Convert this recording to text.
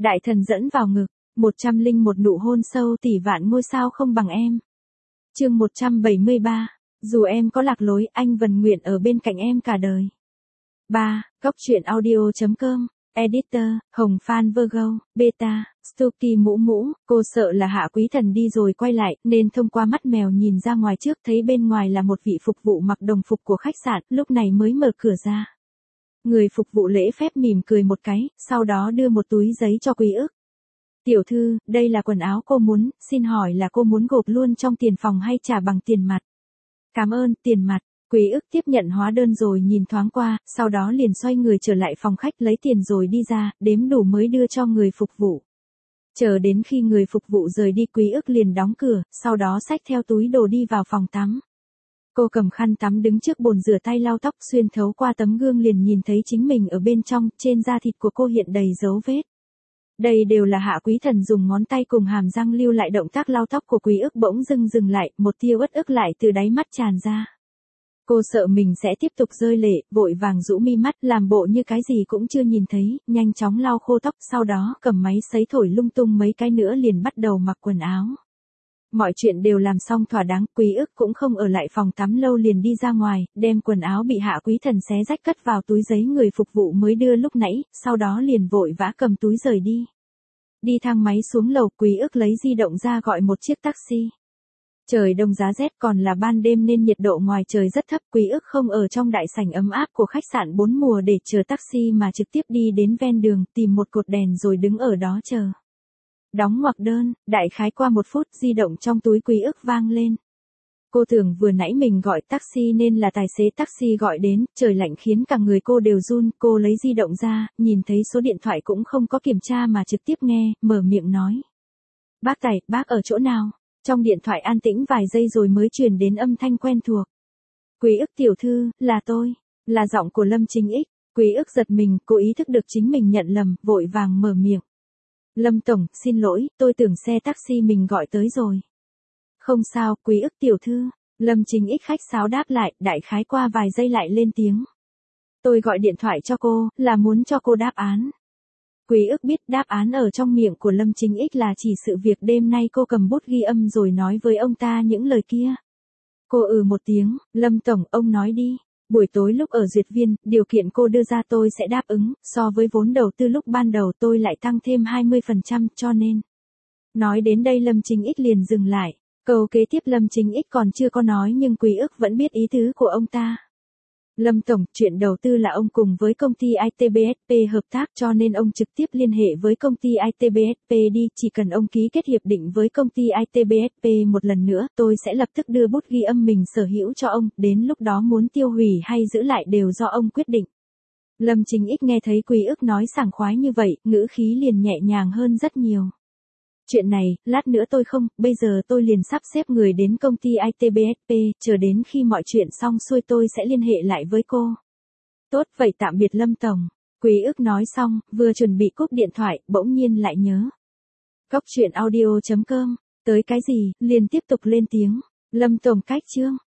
Đại thần dẫn vào ngực, 101 nụ hôn sâu tỷ vạn ngôi sao không bằng em. Chương 173, dù em có lạc lối, anh vẫn nguyện ở bên cạnh em cả đời. 3. Góc truyện audio.com. Editor, Hồng Phan Virgo, Beta, Stucky Mũ Mũ. Cô sợ là Hạ Quý Thần đi rồi quay lại, nên thông qua mắt mèo nhìn ra ngoài trước thấy bên ngoài là một vị phục vụ mặc đồng phục của khách sạn, lúc này mới mở cửa ra. Người phục vụ lễ phép mỉm cười một cái, sau đó đưa một túi giấy cho Quý Ức. Tiểu thư, đây là quần áo cô muốn, xin hỏi là cô muốn gộp luôn trong tiền phòng hay trả bằng tiền mặt? Cảm ơn, tiền mặt. Quý Ức tiếp nhận hóa đơn rồi nhìn thoáng qua, sau đó liền xoay người trở lại phòng khách lấy tiền rồi đi ra, đếm đủ mới đưa cho người phục vụ. Chờ đến khi người phục vụ rời đi, Quý Ức liền đóng cửa, sau đó xách theo túi đồ đi vào phòng tắm. Cô cầm khăn tắm đứng trước bồn rửa tay lau tóc, xuyên thấu qua tấm gương liền nhìn thấy chính mình ở bên trong, trên da thịt của cô hiện đầy dấu vết. Đây đều là Hạ Quý Thần dùng ngón tay cùng hàm răng lưu lại động tác lau tóc của Quý Ức. Bỗng dưng dừng lại, một tia uất ức lại từ đáy mắt tràn ra. Cô sợ mình sẽ tiếp tục rơi lệ, vội vàng rũ mi mắt, làm bộ như cái gì cũng chưa nhìn thấy, nhanh chóng lau khô tóc, sau đó cầm máy sấy thổi lung tung mấy cái nữa liền bắt đầu mặc quần áo. Mọi chuyện đều làm xong thỏa đáng, Quý Ức cũng không ở lại phòng tắm lâu liền đi ra ngoài, đem quần áo bị Hạ Quý Thần xé rách cất vào túi giấy người phục vụ mới đưa lúc nãy, sau đó liền vội vã cầm túi rời đi. Đi thang máy xuống lầu, Quý Ức lấy di động ra gọi một chiếc taxi. Trời đông giá rét, còn là ban đêm nên nhiệt độ ngoài trời rất thấp. Quý Ức không ở trong đại sảnh ấm áp của khách sạn 4 mùa để chờ taxi mà trực tiếp đi đến ven đường, tìm một cột đèn rồi đứng ở đó chờ. Đóng ngoặc đơn, đại khái qua 1 phút, di động trong túi Quý Ức vang lên. Cô tưởng vừa nãy mình gọi taxi nên là tài xế taxi gọi đến, trời lạnh khiến cả người cô đều run. Cô lấy di động ra, nhìn thấy số điện thoại cũng không có kiểm tra mà trực tiếp nghe, mở miệng nói. Bác Tài, bác ở chỗ nào? Trong điện thoại an tĩnh vài giây rồi mới truyền đến âm thanh quen thuộc. Quý Ức tiểu thư, là tôi, là giọng của Lâm Chính Ích. Quý Ức giật mình, cô ý thức được chính mình nhận lầm, vội vàng mở miệng. Lâm tổng, xin lỗi, tôi tưởng xe taxi mình gọi tới rồi. Không sao, Quý Ức tiểu thư. Lâm Chính Ích khách sáo đáp lại, đại khái qua vài giây lại lên tiếng. Tôi gọi điện thoại cho cô, là muốn cho cô đáp án. Quý Ức biết đáp án ở trong miệng của Lâm Chính Ích là chỉ sự việc đêm nay cô cầm bút ghi âm rồi nói với ông ta những lời kia. Cô một tiếng, Lâm tổng, ông nói đi. Buổi tối lúc ở duyệt viên, điều kiện cô đưa ra tôi sẽ đáp ứng, so với vốn đầu tư lúc ban đầu tôi lại tăng thêm 20%, cho nên. Nói đến đây Lâm Chính Ích liền dừng lại. Câu kế tiếp Lâm Chính Ích còn chưa có nói nhưng Quý Ức vẫn biết ý tứ của ông ta. Lâm tổng, chuyện đầu tư là ông cùng với công ty ITBSP hợp tác, cho nên ông trực tiếp liên hệ với công ty ITBSP đi, chỉ cần ông ký kết hiệp định với công ty ITBSP một lần nữa, tôi sẽ lập tức đưa bút ghi âm mình sở hữu cho ông, đến lúc đó muốn tiêu hủy hay giữ lại đều do ông quyết định. Lâm Chính Ích nghe thấy Quý Ức nói sảng khoái như vậy, ngữ khí liền nhẹ nhàng hơn rất nhiều. Chuyện này, lát nữa tôi không, bây giờ tôi liền sắp xếp người đến công ty ITBSP, chờ đến khi mọi chuyện xong xuôi tôi sẽ liên hệ lại với cô. Tốt, vậy tạm biệt Lâm tổng. Quý Ức nói xong, vừa chuẩn bị cúp điện thoại, bỗng nhiên lại nhớ. Góc truyện audio.com, tới cái gì, liền tiếp tục lên tiếng. Lâm tổng cách chương.